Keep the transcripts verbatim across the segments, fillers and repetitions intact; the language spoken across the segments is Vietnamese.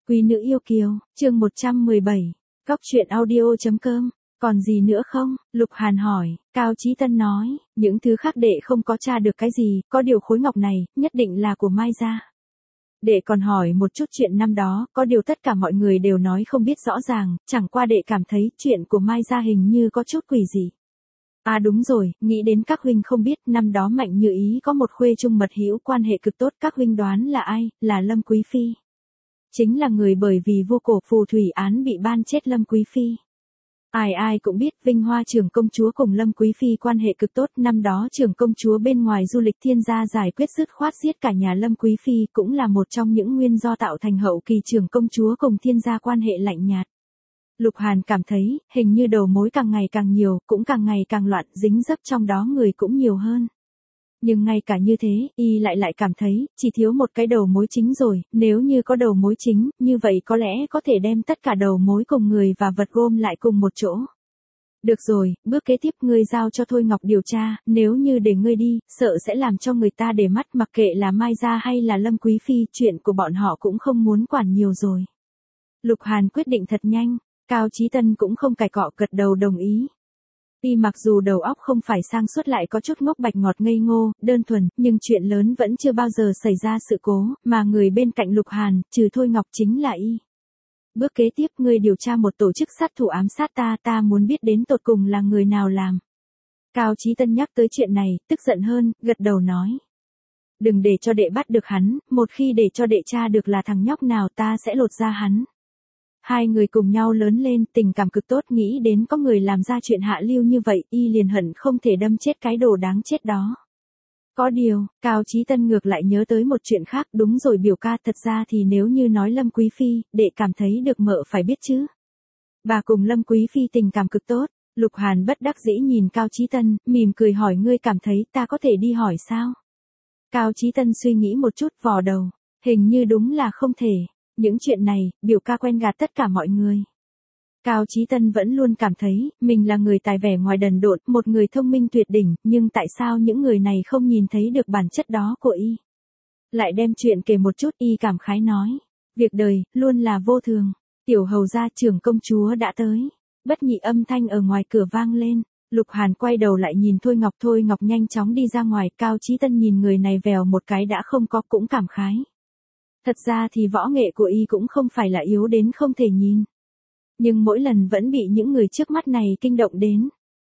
Quý nữ yêu kiều, chương một trăm mười bảy, Góc truyện audio.com, còn gì nữa không? Lục Hàn hỏi, Cao Chí Tân nói, những thứ khác đệ không có tra được cái gì, có điều khối ngọc này, nhất định là của Mai gia. Đệ còn hỏi một chút chuyện năm đó, có điều tất cả mọi người đều nói không biết rõ ràng, chẳng qua đệ cảm thấy chuyện của Mai gia hình như có chút quỷ dị. À đúng rồi, nghĩ đến các huynh không biết, năm đó Mạnh Như Ý có một khuê trung mật hữu quan hệ cực tốt, các huynh đoán là ai? Là Lâm Quý Phi. Chính là người bởi vì vô cổ phù thủy án bị ban chết Lâm Quý Phi. Ai ai cũng biết Vinh Hoa trưởng công chúa cùng Lâm Quý Phi quan hệ cực tốt, năm đó trưởng công chúa bên ngoài du lịch thiên gia giải quyết dứt khoát giết cả nhà Lâm Quý Phi, cũng là một trong những nguyên do tạo thành hậu kỳ trưởng công chúa cùng thiên gia quan hệ lạnh nhạt. Lục Hàn cảm thấy, hình như đầu mối càng ngày càng nhiều, cũng càng ngày càng loạn, dính dấp trong đó người cũng nhiều hơn. Nhưng ngay cả như thế, y lại lại cảm thấy, chỉ thiếu một cái đầu mối chính rồi, nếu như có đầu mối chính, như vậy có lẽ có thể đem tất cả đầu mối cùng người và vật gom lại cùng một chỗ. Được rồi, bước kế tiếp ngươi giao cho Thôi Ngọc điều tra, nếu như để ngươi đi, sợ sẽ làm cho người ta để mắt, mặc kệ là Mai gia hay là Lâm Quý Phi, chuyện của bọn họ cũng không muốn quản nhiều rồi. Lục Hàn quyết định thật nhanh, Cao Chí Tân cũng không cãi cọ, gật đầu đồng ý. Y mặc dù đầu óc không phải sang suốt lại có chút ngốc bạch ngọt ngây ngô, đơn thuần, nhưng chuyện lớn vẫn chưa bao giờ xảy ra sự cố, mà người bên cạnh Lục Hàn, trừ Thôi Ngọc chính là y. Bước kế tiếp ngươi điều tra một tổ chức sát thủ ám sát ta, ta muốn biết đến tột cùng là người nào làm. Cao Chí Tân nhắc tới chuyện này, tức giận hơn, gật đầu nói. Đừng để cho đệ bắt được hắn, một khi để cho đệ tra được là thằng nhóc nào ta sẽ lột ra hắn. Hai người cùng nhau lớn lên, tình cảm cực tốt, nghĩ đến có người làm ra chuyện hạ lưu như vậy, y liền hận không thể đâm chết cái đồ đáng chết đó. Có điều, Cao Chí Tân ngược lại nhớ tới một chuyện khác, đúng rồi biểu ca, thật ra thì nếu như nói Lâm Quý Phi, đệ cảm thấy được mợ phải biết chứ. Bà cùng Lâm Quý Phi tình cảm cực tốt. Lục Hàn bất đắc dĩ nhìn Cao Chí Tân, mỉm cười hỏi, ngươi cảm thấy ta có thể đi hỏi sao? Cao Chí Tân suy nghĩ một chút, vò đầu, hình như đúng là không thể. Những chuyện này, biểu ca quen gạt tất cả mọi người. Cao Chí Tân vẫn luôn cảm thấy, mình là người tài vẻ ngoài đần độn, một người thông minh tuyệt đỉnh, nhưng tại sao những người này không nhìn thấy được bản chất đó của y? Lại đem chuyện kể một chút, y cảm khái nói. Việc đời, luôn là vô thường. Tiểu hầu gia trưởng công chúa đã tới. Bất nhị âm thanh ở ngoài cửa vang lên. Lục Hàn quay đầu lại nhìn Thôi Ngọc, Thôi Ngọc nhanh chóng đi ra ngoài, Cao Chí Tân nhìn người này vèo một cái đã không có, cũng cảm khái. Thật ra thì võ nghệ của y cũng không phải là yếu đến không thể nhìn. Nhưng mỗi lần vẫn bị những người trước mắt này kinh động đến.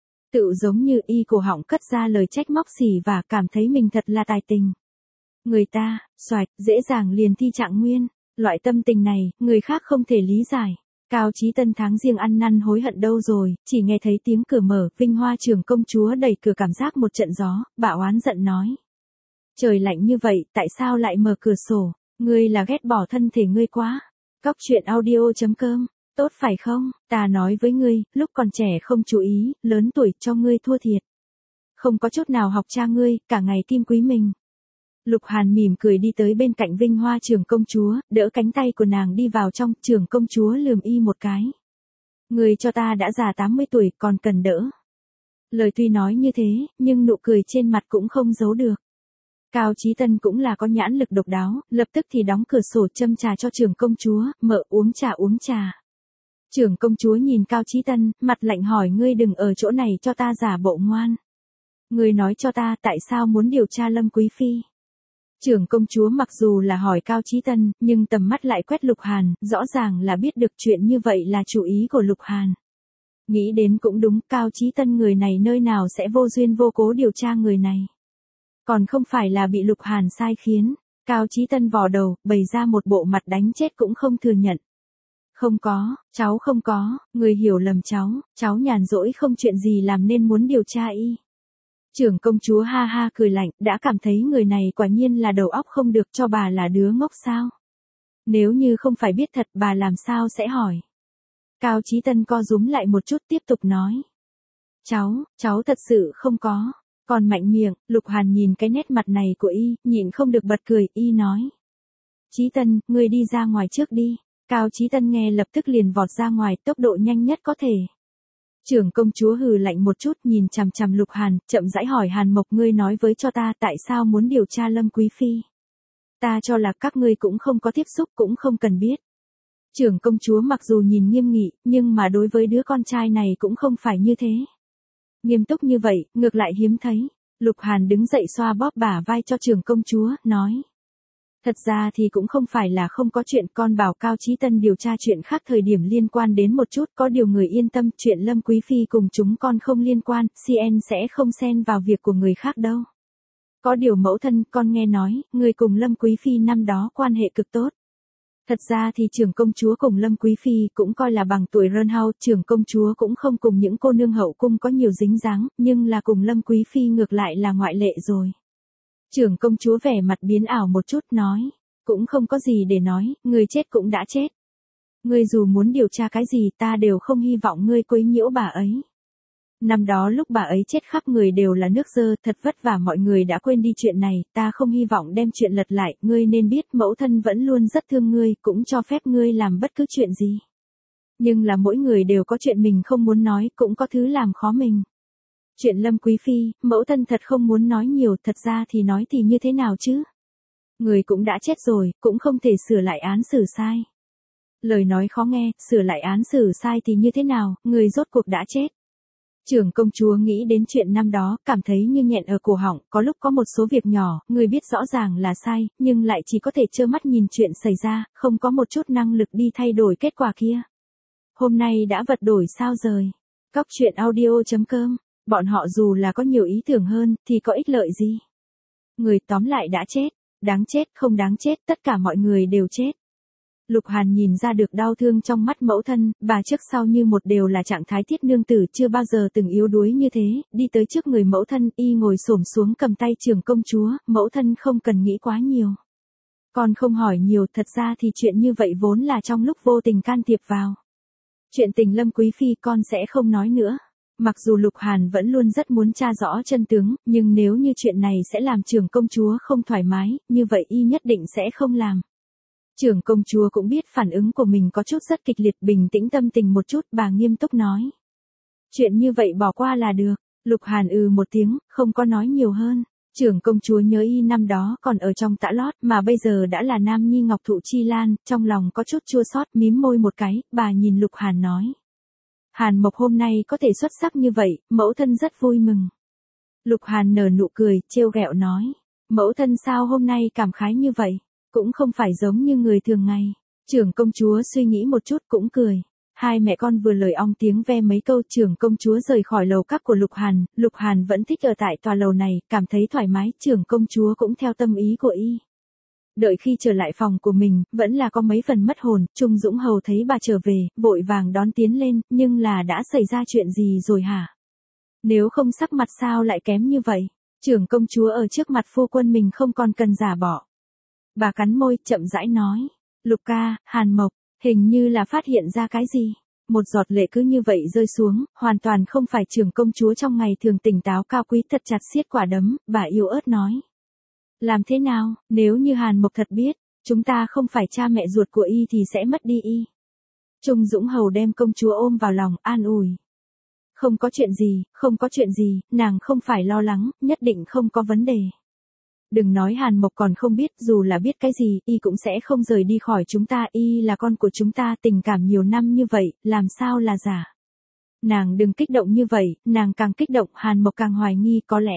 Tự giống như y cổ họng cất ra lời trách móc xỉ và cảm thấy mình thật là tài tình. Người ta, xoạch, dễ dàng liền thi trạng nguyên. Loại tâm tình này, người khác không thể lý giải. Cao Chí Tân tháng riêng ăn năn hối hận đâu rồi, chỉ nghe thấy tiếng cửa mở, Vinh Hoa trưởng công chúa đẩy cửa, cảm giác một trận gió, bà oán giận nói. Trời lạnh như vậy, tại sao lại mở cửa sổ? Ngươi là ghét bỏ thân thể ngươi quá. Góc truyện audio.com, tốt phải không? Ta nói với ngươi, lúc còn trẻ không chú ý, lớn tuổi cho ngươi thua thiệt. Không có chút nào học cha ngươi, cả ngày kim quý mình. Lục Hàn mỉm cười đi tới bên cạnh Vinh Hoa trưởng công chúa, đỡ cánh tay của nàng đi vào trong, trưởng công chúa lườm y một cái. Ngươi cho ta đã già tám mươi tuổi, còn cần đỡ. Lời tuy nói như thế, nhưng nụ cười trên mặt cũng không giấu được. Cao Chí Tân cũng là có nhãn lực độc đáo, lập tức thì đóng cửa sổ châm trà cho trưởng công chúa, mợ uống trà uống trà. Trưởng công chúa nhìn Cao Chí Tân, mặt lạnh hỏi, ngươi đừng ở chỗ này cho ta giả bộ ngoan. Ngươi nói cho ta tại sao muốn điều tra Lâm Quý Phi. Trưởng công chúa mặc dù là hỏi Cao Chí Tân, nhưng tầm mắt lại quét Lục Hàn, rõ ràng là biết được chuyện như vậy là chủ ý của Lục Hàn. Nghĩ đến cũng đúng, Cao Chí Tân người này nơi nào sẽ vô duyên vô cố điều tra người này. Còn không phải là bị Lục Hàn sai khiến. Cao Chí Tân vò đầu, bày ra một bộ mặt đánh chết cũng không thừa nhận. Không có, cháu không có, người hiểu lầm cháu, cháu nhàn rỗi không chuyện gì làm nên muốn điều tra y. Trưởng công chúa ha ha cười lạnh, đã cảm thấy người này quả nhiên là đầu óc không được, cho bà là đứa ngốc sao. Nếu như không phải biết thật, bà làm sao sẽ hỏi. Cao Chí Tân co rúm lại một chút, tiếp tục nói. Cháu, cháu thật sự không có. Còn mạnh miệng, Lục Hàn nhìn cái nét mặt này của y, nhịn không được bật cười, y nói. Chí Tân, ngươi đi ra ngoài trước đi. Cao Chí Tân nghe lập tức liền vọt ra ngoài, tốc độ nhanh nhất có thể. Trưởng công chúa hừ lạnh một chút, nhìn chằm chằm Lục Hàn, chậm rãi hỏi, Hàn Mộc, ngươi nói với cho ta tại sao muốn điều tra Lâm Quý Phi. Ta cho là các ngươi cũng không có tiếp xúc, cũng không cần biết. Trưởng công chúa mặc dù nhìn nghiêm nghị, nhưng mà đối với đứa con trai này cũng không phải như thế. Nghiêm túc như vậy, ngược lại hiếm thấy. Lục Hàn đứng dậy xoa bóp bả vai cho trưởng công chúa, nói. Thật ra thì cũng không phải là không có chuyện, con bảo Cao Chí Tân điều tra chuyện khác thời điểm liên quan đến một chút, có điều người yên tâm, chuyện Lâm Quý Phi cùng chúng con không liên quan, xê en sẽ không xen vào việc của người khác đâu. Có điều mẫu thân, con nghe nói, người cùng Lâm Quý Phi năm đó quan hệ cực tốt. Thật ra thì trưởng công chúa cùng Lâm Quý Phi cũng coi là bằng tuổi Rơn Hao, trưởng công chúa cũng không cùng những cô nương hậu cung có nhiều dính dáng, nhưng là cùng Lâm Quý Phi ngược lại là ngoại lệ rồi. Trưởng công chúa vẻ mặt biến ảo một chút nói, cũng không có gì để nói, người chết cũng đã chết. Ngươi dù muốn điều tra cái gì ta đều không hy vọng ngươi quấy nhiễu bà ấy. Năm đó lúc bà ấy chết khắp người đều là nước dơ, thật vất vả mọi người đã quên đi chuyện này, ta không hy vọng đem chuyện lật lại, ngươi nên biết mẫu thân vẫn luôn rất thương ngươi, cũng cho phép ngươi làm bất cứ chuyện gì. Nhưng là mỗi người đều có chuyện mình không muốn nói, cũng có thứ làm khó mình. Chuyện Lâm Quý Phi, mẫu thân thật không muốn nói nhiều, thật ra thì nói thì như thế nào chứ? Người cũng đã chết rồi, cũng không thể sửa lại án xử sai. Lời nói khó nghe, sửa lại án xử sai thì như thế nào, người rốt cuộc đã chết. Trưởng công chúa nghĩ đến chuyện năm đó, cảm thấy như nghẹn ở cổ họng, có lúc có một số việc nhỏ, người biết rõ ràng là sai, nhưng lại chỉ có thể trơ mắt nhìn chuyện xảy ra, không có một chút năng lực đi thay đổi kết quả kia. Hôm nay đã vật đổi sao rời. Cóc truyện audio chấm com, bọn họ dù là có nhiều ý tưởng hơn, thì có ích lợi gì? Người tóm lại đã chết, đáng chết không đáng chết, tất cả mọi người đều chết. Lục Hàn nhìn ra được đau thương trong mắt mẫu thân, bà trước sau như một đều là trạng thái thiết nương tử, chưa bao giờ từng yếu đuối như thế, đi tới trước người mẫu thân, y ngồi xổm xuống cầm tay trưởng công chúa, mẫu thân không cần nghĩ quá nhiều. Con không hỏi nhiều, thật ra thì chuyện như vậy vốn là trong lúc vô tình can thiệp vào. Chuyện tình Lâm Quý Phi con sẽ không nói nữa. Mặc dù Lục Hàn vẫn luôn rất muốn tra rõ chân tướng, nhưng nếu như chuyện này sẽ làm trưởng công chúa không thoải mái, như vậy y nhất định sẽ không làm. Trưởng công chúa cũng biết phản ứng của mình có chút rất kịch liệt, bình tĩnh tâm tình một chút, bà nghiêm túc nói. Chuyện như vậy bỏ qua là được. Lục Hàn ừ một tiếng, không có nói nhiều hơn. Trưởng công chúa nhớ y năm đó còn ở trong tã lót, mà bây giờ đã là nam nhi ngọc thụ chi lan, trong lòng có chút chua xót, mím môi một cái, bà nhìn Lục Hàn nói. Hàn Mộc hôm nay có thể xuất sắc như vậy, mẫu thân rất vui mừng. Lục Hàn nở nụ cười, trêu ghẹo nói. Mẫu thân sao hôm nay cảm khái như vậy? Cũng không phải giống như người thường ngày. Trưởng công chúa suy nghĩ một chút cũng cười. Hai mẹ con vừa lời ong tiếng ve mấy câu, trưởng công chúa rời khỏi lầu các của Lục Hàn. Lục Hàn vẫn thích ở tại tòa lầu này, cảm thấy thoải mái, trưởng công chúa cũng theo tâm ý của y. Đợi khi trở lại phòng của mình, vẫn là có mấy phần mất hồn, Trung Dũng Hầu thấy bà trở về, vội vàng đón tiến lên, nhưng là đã xảy ra chuyện gì rồi hả? Nếu không sắc mặt sao lại kém như vậy? Trưởng công chúa ở trước mặt phu quân mình không còn cần giả bỏ. Bà cắn môi, chậm rãi nói. Lục ca, Hàn Mộc, hình như là phát hiện ra cái gì. Một giọt lệ cứ như vậy rơi xuống, hoàn toàn không phải trưởng công chúa trong ngày thường tỉnh táo cao quý, thật chặt siết quả đấm, bà yếu ớt nói. Làm thế nào, nếu như Hàn Mộc thật biết, chúng ta không phải cha mẹ ruột của y thì sẽ mất đi y. Trung Dũng Hầu đem công chúa ôm vào lòng, an ủi. Không có chuyện gì, không có chuyện gì, nàng không phải lo lắng, nhất định không có vấn đề. Đừng nói Hàn Mộc còn không biết, dù là biết cái gì, y cũng sẽ không rời đi khỏi chúng ta, y là con của chúng ta, tình cảm nhiều năm như vậy, làm sao là giả. Nàng đừng kích động như vậy, nàng càng kích động, Hàn Mộc càng hoài nghi, có lẽ.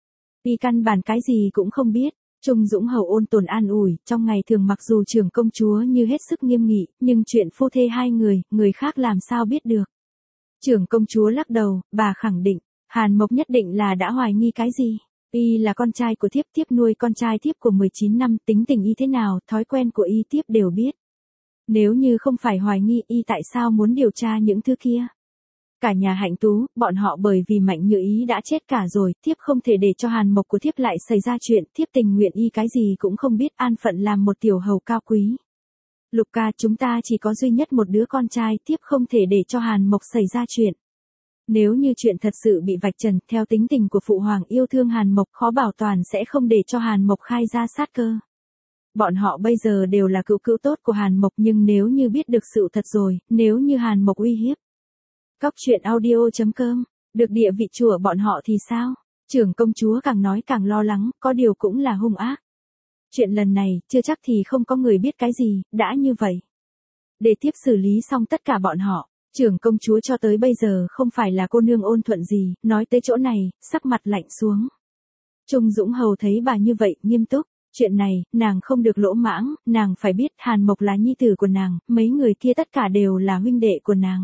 Y căn bản cái gì cũng không biết. Trung Dũng Hầu ôn tồn an ủi, trong ngày thường mặc dù trưởng công chúa như hết sức nghiêm nghị, nhưng chuyện phu thê hai người, người khác làm sao biết được. Trưởng công chúa lắc đầu, bà khẳng định, Hàn Mộc nhất định là đã hoài nghi cái gì. Y là con trai của thiếp, thiếp nuôi con trai thiếp của mười chín năm, tính tình y thế nào, thói quen của y thiếp đều biết. Nếu như không phải hoài nghi y tại sao muốn điều tra những thứ kia. Cả nhà Hạnh Tú, bọn họ bởi vì Mạnh Như Ý đã chết cả rồi, thiếp không thể để cho Hàn Mộc của thiếp lại xảy ra chuyện, thiếp tình nguyện y cái gì cũng không biết, an phận làm một tiểu hầu cao quý. Lục ca, chúng ta chỉ có duy nhất một đứa con trai, thiếp không thể để cho Hàn Mộc xảy ra chuyện. Nếu như chuyện thật sự bị vạch trần, theo tính tình của phụ hoàng yêu thương Hàn Mộc, khó bảo toàn sẽ không để cho Hàn Mộc khai ra sát cơ. Bọn họ bây giờ đều là cữu cữu tốt của Hàn Mộc, nhưng nếu như biết được sự thật rồi, nếu như Hàn Mộc uy hiếp. Cóc truyện audio chấm com, được địa vị chùa bọn họ thì sao? Trưởng công chúa càng nói càng lo lắng, có điều cũng là hung ác. Chuyện lần này, chưa chắc thì không có người biết cái gì, đã như vậy. để tiếp xử lý xong tất cả bọn họ. Trưởng công chúa cho tới bây giờ không phải là cô nương ôn thuận gì, nói tới chỗ này, sắc mặt lạnh xuống. Trung Dũng Hầu thấy bà như vậy, nghiêm túc. Chuyện này, nàng không được lỗ mãng, nàng phải biết Hàn Mộc là nhi tử của nàng, mấy người kia tất cả đều là huynh đệ của nàng.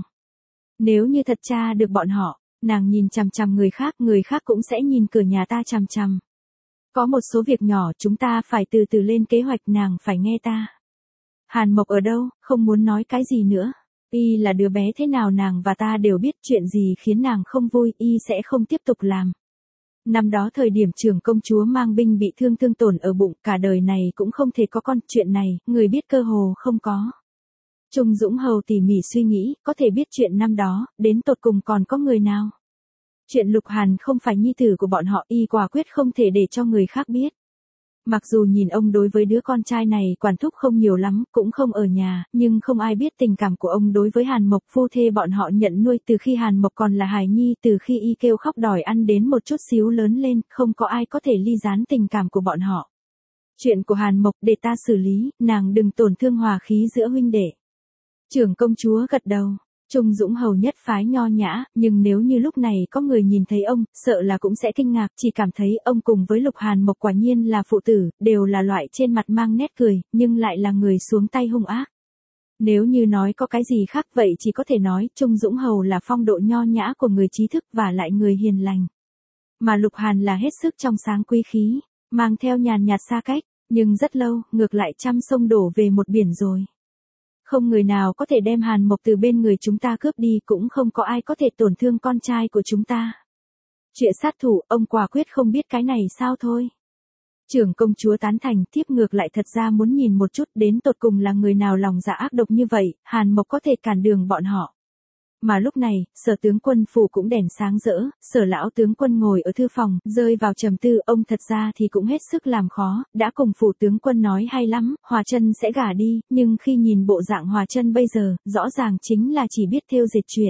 Nếu như thật tra được bọn họ, nàng nhìn chằm chằm người khác, người khác cũng sẽ nhìn cửa nhà ta chằm chằm. Có một số việc nhỏ chúng ta phải từ từ lên kế hoạch, nàng phải nghe ta. Hàn Mộc ở đâu, không muốn nói cái gì nữa. Y là đứa bé thế nào nàng và ta đều biết, chuyện gì khiến nàng không vui, y sẽ không tiếp tục làm. Năm đó thời điểm trưởng công chúa mang binh bị thương thương tổn ở bụng, cả đời này cũng không thể có con, chuyện này, người biết cơ hồ không có. Trung Dũng Hầu tỉ mỉ suy nghĩ, có thể biết chuyện năm đó, đến tột cùng còn có người nào. Chuyện Lục Hàn không phải nhi tử của bọn họ, y quả quyết không thể để cho người khác biết. Mặc dù nhìn ông đối với đứa con trai này quản thúc không nhiều lắm, cũng không ở nhà, nhưng không ai biết tình cảm của ông đối với Hàn Mộc. Phu thê bọn họ nhận nuôi từ khi Hàn Mộc còn là hài nhi, từ khi y kêu khóc đòi ăn đến một chút xíu lớn lên, không có ai có thể ly gián tình cảm của bọn họ. Chuyện của Hàn Mộc để ta xử lý, nàng đừng tổn thương hòa khí giữa huynh đệ. Trưởng công chúa gật đầu. Trung Dũng Hầu nhất phái nho nhã, nhưng nếu như lúc này có người nhìn thấy ông, sợ là cũng sẽ kinh ngạc, chỉ cảm thấy ông cùng với Lục Hàn Mộc quả nhiên là phụ tử, đều là loại trên mặt mang nét cười, nhưng lại là người xuống tay hung ác. Nếu như nói có cái gì khác vậy chỉ có thể nói Trung Dũng Hầu là phong độ nho nhã của người trí thức và lại người hiền lành. Mà Lục Hàn là hết sức trong sáng quý khí, mang theo nhàn nhạt xa cách, nhưng rất lâu, ngược lại trăm sông đổ về một biển rồi. Không người nào có thể đem Hàn Mộc từ bên người chúng ta cướp đi, cũng không có ai có thể tổn thương con trai của chúng ta. Chuyện sát thủ, ông quả quyết không biết cái này sao thôi. Trưởng công chúa tán thành, tiếp ngược lại thật ra muốn nhìn một chút đến tột cùng là người nào lòng dạ ác độc như vậy, Hàn Mộc có thể cản đường bọn họ. Mà lúc này, Sở tướng quân phủ cũng đèn sáng rỡ, Sở lão tướng quân ngồi ở thư phòng, rơi vào trầm tư, ông thật ra thì cũng hết sức làm khó, đã cùng phủ tướng quân nói hay lắm, Hòa Chân sẽ gả đi, nhưng khi nhìn bộ dạng Hòa Chân bây giờ, rõ ràng chính là chỉ biết thêu dệt chuyện.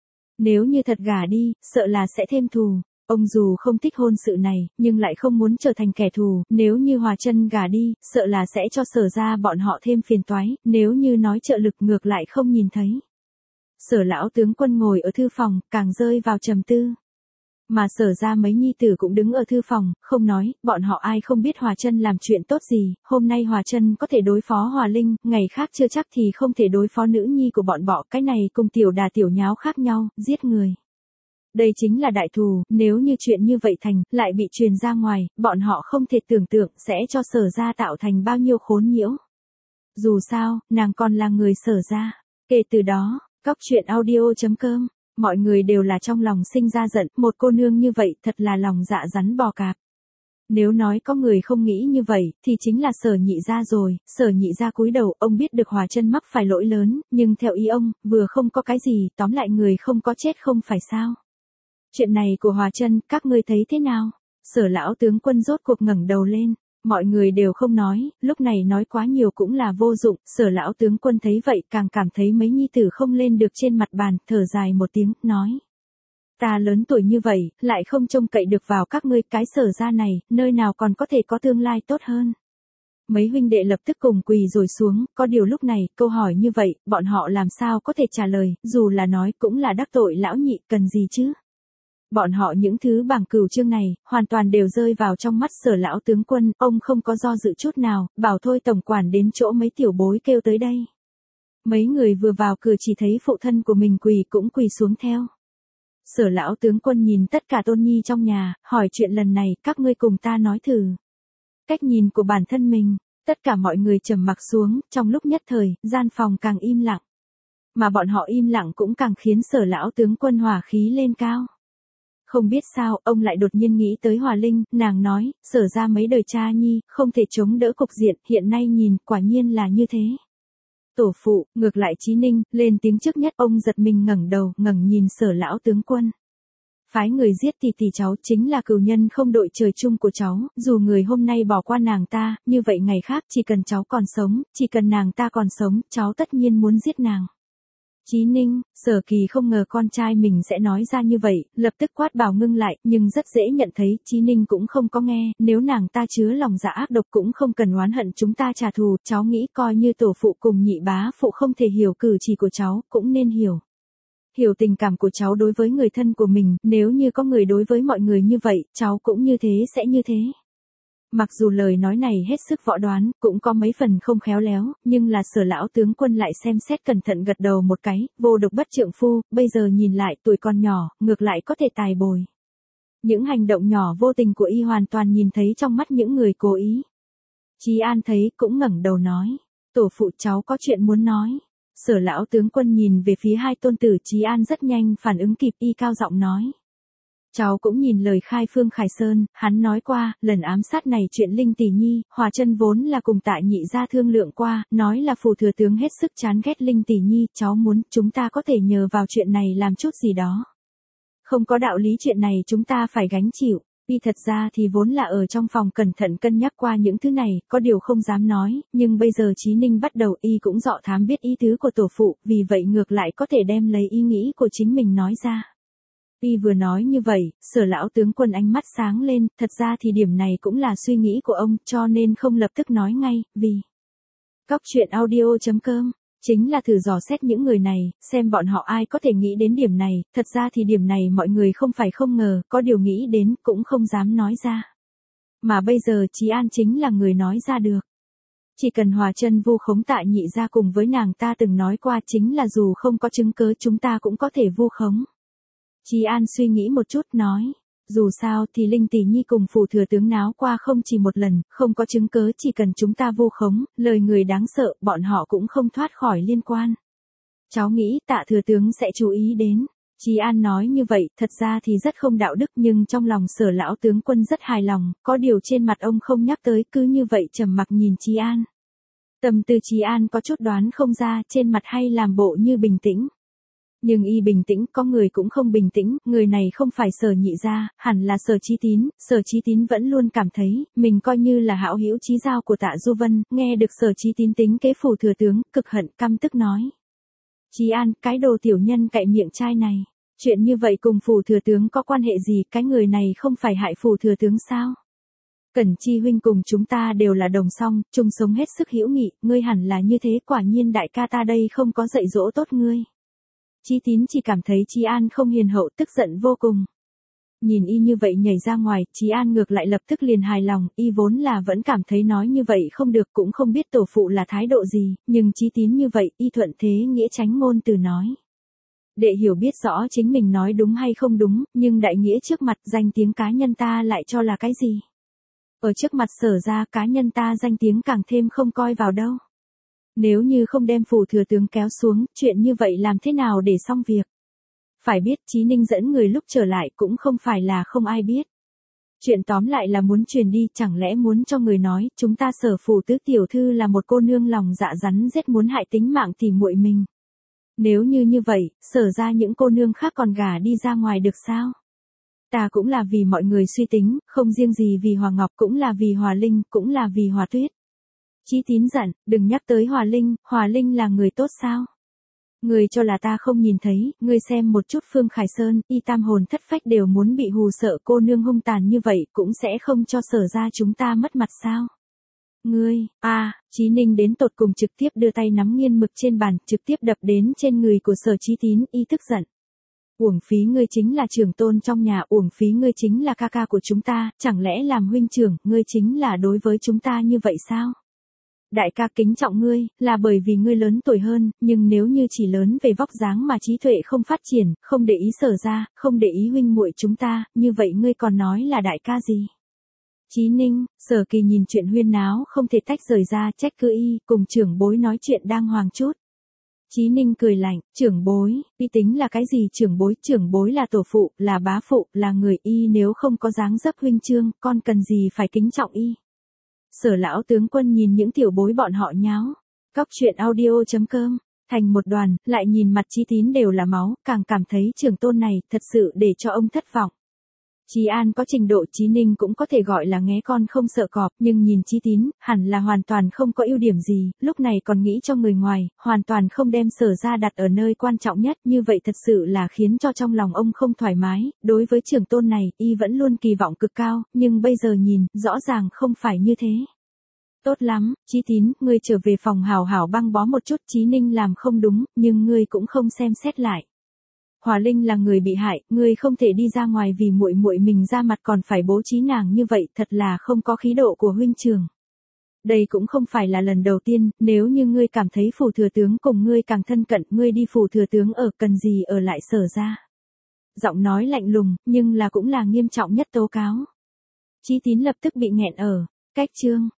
Nếu như thật gả đi, sợ là sẽ thêm thù. Ông dù không thích hôn sự này, nhưng lại không muốn trở thành kẻ thù, nếu như Hòa Chân gả đi, sợ là sẽ cho Sở gia bọn họ thêm phiền toái, nếu như nói trợ lực ngược lại không nhìn thấy. Sở lão tướng quân ngồi ở thư phòng, càng rơi vào trầm tư. Mà Sở ra mấy nhi tử cũng đứng ở thư phòng, không nói, bọn họ ai không biết Hòa Chân làm chuyện tốt gì, hôm nay Hòa Chân có thể đối phó Hòa Linh, ngày khác chưa chắc thì không thể đối phó nữ nhi của bọn họ, cái này cùng tiểu đà tiểu nháo khác nhau, giết người. Đây chính là đại thù, nếu như chuyện như vậy thành, lại bị truyền ra ngoài, bọn họ không thể tưởng tượng sẽ cho Sở ra tạo thành bao nhiêu khốn nhiễu. Dù sao, nàng còn là người Sở ra. Kể từ đó, Cóc truyện audio chấm com, mọi người đều là trong lòng sinh ra giận, một cô nương như vậy thật là lòng dạ rắn bò cạp. Nếu nói có người không nghĩ như vậy, thì chính là Sở nhị gia rồi. Sở nhị gia cúi đầu, ông biết được Hòa Chân mắc phải lỗi lớn, nhưng theo ý ông, vừa không có cái gì, tóm lại người không có chết không phải sao. Chuyện này của Hòa Chân, các ngươi thấy thế nào? Sở lão tướng quân rốt cuộc ngẩng đầu lên. Mọi người đều không nói, lúc này nói quá nhiều cũng là vô dụng, Sở lão tướng quân thấy vậy càng cảm thấy mấy nhi tử không lên được trên mặt bàn, thở dài một tiếng, nói. Ta lớn tuổi như vậy, lại không trông cậy được vào các ngươi, cái Sở gia này, nơi nào còn có thể có tương lai tốt hơn. Mấy huynh đệ lập tức cùng quỳ rồi xuống, có điều lúc này, câu hỏi như vậy, bọn họ làm sao có thể trả lời, dù là nói cũng là đắc tội lão nhị, cần gì chứ. Bọn họ những thứ bảng cửu chương này, hoàn toàn đều rơi vào trong mắt Sở lão tướng quân, ông không có do dự chút nào, bảo thôi tổng quản đến chỗ mấy tiểu bối kêu tới đây. Mấy người vừa vào cửa chỉ thấy phụ thân của mình quỳ cũng quỳ xuống theo. Sở lão tướng quân nhìn tất cả tôn nhi trong nhà, hỏi chuyện lần này, các ngươi cùng ta nói thử. Cách nhìn của bản thân mình, tất cả mọi người trầm mặc xuống, trong lúc nhất thời, gian phòng càng im lặng. Mà bọn họ im lặng cũng càng khiến Sở lão tướng quân hỏa khí lên cao. Không biết sao, ông lại đột nhiên nghĩ tới Hòa Linh, nàng nói, Sở ra mấy đời cha nhi, không thể chống đỡ cục diện, hiện nay nhìn, quả nhiên là như thế. Tổ phụ, ngược lại Chí Ninh, lên tiếng trước nhất, ông giật mình ngẩng đầu, ngẩng nhìn Sở lão tướng quân. Phái người giết tỷ tỷ cháu chính là cừu nhân không đội trời chung của cháu, dù người hôm nay bỏ qua nàng ta, như vậy ngày khác chỉ cần cháu còn sống, chỉ cần nàng ta còn sống, cháu tất nhiên muốn giết nàng. Chí Ninh, Sở Kỳ không ngờ con trai mình sẽ nói ra như vậy, lập tức quát bảo ngưng lại, nhưng rất dễ nhận thấy, Chí Ninh cũng không có nghe, nếu nàng ta chứa lòng dạ ác độc cũng không cần oán hận chúng ta trả thù, cháu nghĩ coi như tổ phụ cùng nhị bá phụ không thể hiểu cử chỉ của cháu, cũng nên hiểu. Hiểu tình cảm của cháu đối với người thân của mình, nếu như có người đối với mọi người như vậy, cháu cũng như thế sẽ như thế. Mặc dù lời nói này hết sức võ đoán, cũng có mấy phần không khéo léo, nhưng là Sở lão tướng quân lại xem xét cẩn thận gật đầu một cái, vô độc bất trượng phu, bây giờ nhìn lại tuổi còn nhỏ, ngược lại có thể tài bồi. Những hành động nhỏ vô tình của y hoàn toàn nhìn thấy trong mắt những người cố ý. Chí An thấy cũng ngẩng đầu nói, tổ phụ cháu có chuyện muốn nói. Sở lão tướng quân nhìn về phía hai tôn tử, Chí An rất nhanh phản ứng kịp, y cao giọng nói. Cháu cũng nhìn lời khai Phương Khải Sơn, hắn nói qua, lần ám sát này chuyện Linh Tỷ Nhi, Hòa Chân vốn là cùng tại nhị gia thương lượng qua, nói là phủ thừa tướng hết sức chán ghét Linh Tỷ Nhi, cháu muốn chúng ta có thể nhờ vào chuyện này làm chút gì đó. Không có đạo lý chuyện này chúng ta phải gánh chịu. Y thật ra thì vốn là ở trong phòng cẩn thận cân nhắc qua những thứ này, có điều không dám nói, nhưng bây giờ Chí Ninh bắt đầu y cũng dọ thám biết ý tứ của tổ phụ, vì vậy ngược lại có thể đem lấy ý nghĩ của chính mình nói ra. Y vừa nói như vậy, Sở lão tướng quân ánh mắt sáng lên, thật ra thì điểm này cũng là suy nghĩ của ông, cho nên không lập tức nói ngay, vì Cóc truyện audio chấm com chính là thử dò xét những người này, xem bọn họ ai có thể nghĩ đến điểm này, thật ra thì điểm này mọi người không phải không ngờ, có điều nghĩ đến, cũng không dám nói ra. Mà bây giờ Chí An chính là người nói ra được. Chỉ cần Hòa Chân vu khống tại nhị gia cùng với nàng ta từng nói qua chính là dù không có chứng cớ chúng ta cũng có thể vu khống. Chí An suy nghĩ một chút nói. Dù sao thì Linh Tỷ Nhi cùng phủ thừa tướng náo qua không chỉ một lần, không có chứng cớ chỉ cần chúng ta vu khống, lời người đáng sợ, bọn họ cũng không thoát khỏi liên quan. Cháu nghĩ Tạ thừa tướng sẽ chú ý đến. Chí An nói như vậy, thật ra thì rất không đạo đức nhưng trong lòng Sở lão tướng quân rất hài lòng, có điều trên mặt ông không nhắc tới, cứ như vậy trầm mặc nhìn Chí An. Tâm tư Chí An có chút đoán không ra, trên mặt hay làm bộ như bình tĩnh. Nhưng y bình tĩnh, có người cũng không bình tĩnh, người này không phải Sở nhị gia, hẳn là Sở Chí Tín, Sở Chí Tín vẫn luôn cảm thấy, mình coi như là hảo hữu chí giao của Tạ Du Vân, nghe được Sở Chí Tín tính kế phủ thừa tướng, cực hận, căm tức nói. Chí An, cái đồ tiểu nhân cậy miệng trai này, chuyện như vậy cùng phủ thừa tướng có quan hệ gì, cái người này không phải hại phủ thừa tướng sao? Cẩn Chi huynh cùng chúng ta đều là đồng song, chung sống hết sức hữu nghị, ngươi hẳn là như thế, quả nhiên đại ca ta đây không có dạy dỗ tốt ngươi. Chí Tín chỉ cảm thấy Chí An không hiền hậu, tức giận vô cùng. Nhìn y như vậy nhảy ra ngoài, Chí An ngược lại lập tức liền hài lòng, y vốn là vẫn cảm thấy nói như vậy không được, cũng không biết tổ phụ là thái độ gì, nhưng Chí Tín như vậy, y thuận thế nghĩa tránh ngôn từ nói. Để hiểu biết rõ chính mình nói đúng hay không đúng, nhưng đại nghĩa trước mặt danh tiếng cá nhân ta lại cho là cái gì? Ở trước mặt Sở ra cá nhân ta danh tiếng càng thêm không coi vào đâu. Nếu như không đem phủ thừa tướng kéo xuống, chuyện như vậy làm thế nào để xong việc? Phải biết Chí Ninh dẫn người lúc trở lại cũng không phải là không ai biết. Chuyện tóm lại là muốn truyền đi, chẳng lẽ muốn cho người nói, chúng ta Sở phủ tứ tiểu thư là một cô nương lòng dạ rắn rết muốn hại tính mạng tỉ muội mình. Nếu như như vậy, Sở ra những cô nương khác còn gả đi ra ngoài được sao? Ta cũng là vì mọi người suy tính, không riêng gì vì Hòa Ngọc, cũng là vì Hòa Linh, cũng là vì Hòa Tuyết. Chí Tín giận, đừng nhắc tới Hòa Linh, Hòa Linh là người tốt sao? Người cho là ta không nhìn thấy, ngươi xem một chút Phương Khải Sơn, y tam hồn thất phách đều muốn bị hù sợ, cô nương hung tàn như vậy cũng sẽ không cho Sở ra chúng ta mất mặt sao? Ngươi, a, à, Chí Ninh đến tột cùng trực tiếp đưa tay nắm nghiên mực trên bàn, trực tiếp đập đến trên người của Sở Chí Tín, y tức giận. Uổng phí ngươi chính là trưởng tôn trong nhà, uổng phí ngươi chính là ca ca của chúng ta, chẳng lẽ làm huynh trưởng, ngươi chính là đối với chúng ta như vậy sao? Đại ca kính trọng ngươi, là bởi vì ngươi lớn tuổi hơn, nhưng nếu như chỉ lớn về vóc dáng mà trí tuệ không phát triển, không để ý Sở ra, không để ý huynh muội chúng ta, như vậy ngươi còn nói là đại ca gì? Chí Ninh, Sở Kỳ nhìn chuyện huyên náo không thể tách rời ra, trách cứ y, cùng trưởng bối nói chuyện đang hoàng chút. Chí Ninh cười lạnh, trưởng bối, y tính là cái gì trưởng bối, trưởng bối là tổ phụ, là bá phụ, là người, y nếu không có dáng dấp huynh trương, con cần gì phải kính trọng y. Sở lão tướng quân nhìn những tiểu bối bọn họ nháo. Cóc truyện audio chấm com, thành một đoàn, lại nhìn mặt Chí Tín đều là máu, càng cảm thấy trưởng tôn này thật sự để cho ông thất vọng. Chí An có trình độ, Chí Ninh cũng có thể gọi là nghé con không sợ cọp, nhưng nhìn Chí Tín, hẳn là hoàn toàn không có ưu điểm gì, lúc này còn nghĩ cho người ngoài, hoàn toàn không đem Sở ra đặt ở nơi quan trọng nhất, như vậy thật sự là khiến cho trong lòng ông không thoải mái, đối với trưởng tôn này, y vẫn luôn kỳ vọng cực cao, nhưng bây giờ nhìn, rõ ràng không phải như thế. Tốt lắm, Chí Tín, ngươi trở về phòng hảo hảo băng bó một chút, Chí Ninh làm không đúng, nhưng ngươi cũng không xem xét lại. Hòa Linh là người bị hại, ngươi không thể đi ra ngoài vì muội muội mình ra mặt còn phải bố trí nàng như vậy, thật là không có khí độ của huynh trưởng. Đây cũng không phải là lần đầu tiên, nếu như ngươi cảm thấy phủ thừa tướng cùng ngươi càng thân cận, ngươi đi phủ thừa tướng ở, cần gì ở lại Sở ra. Giọng nói lạnh lùng, nhưng là cũng là nghiêm trọng nhất tố cáo. Chí Tín lập tức bị nghẹn ở, cách chương.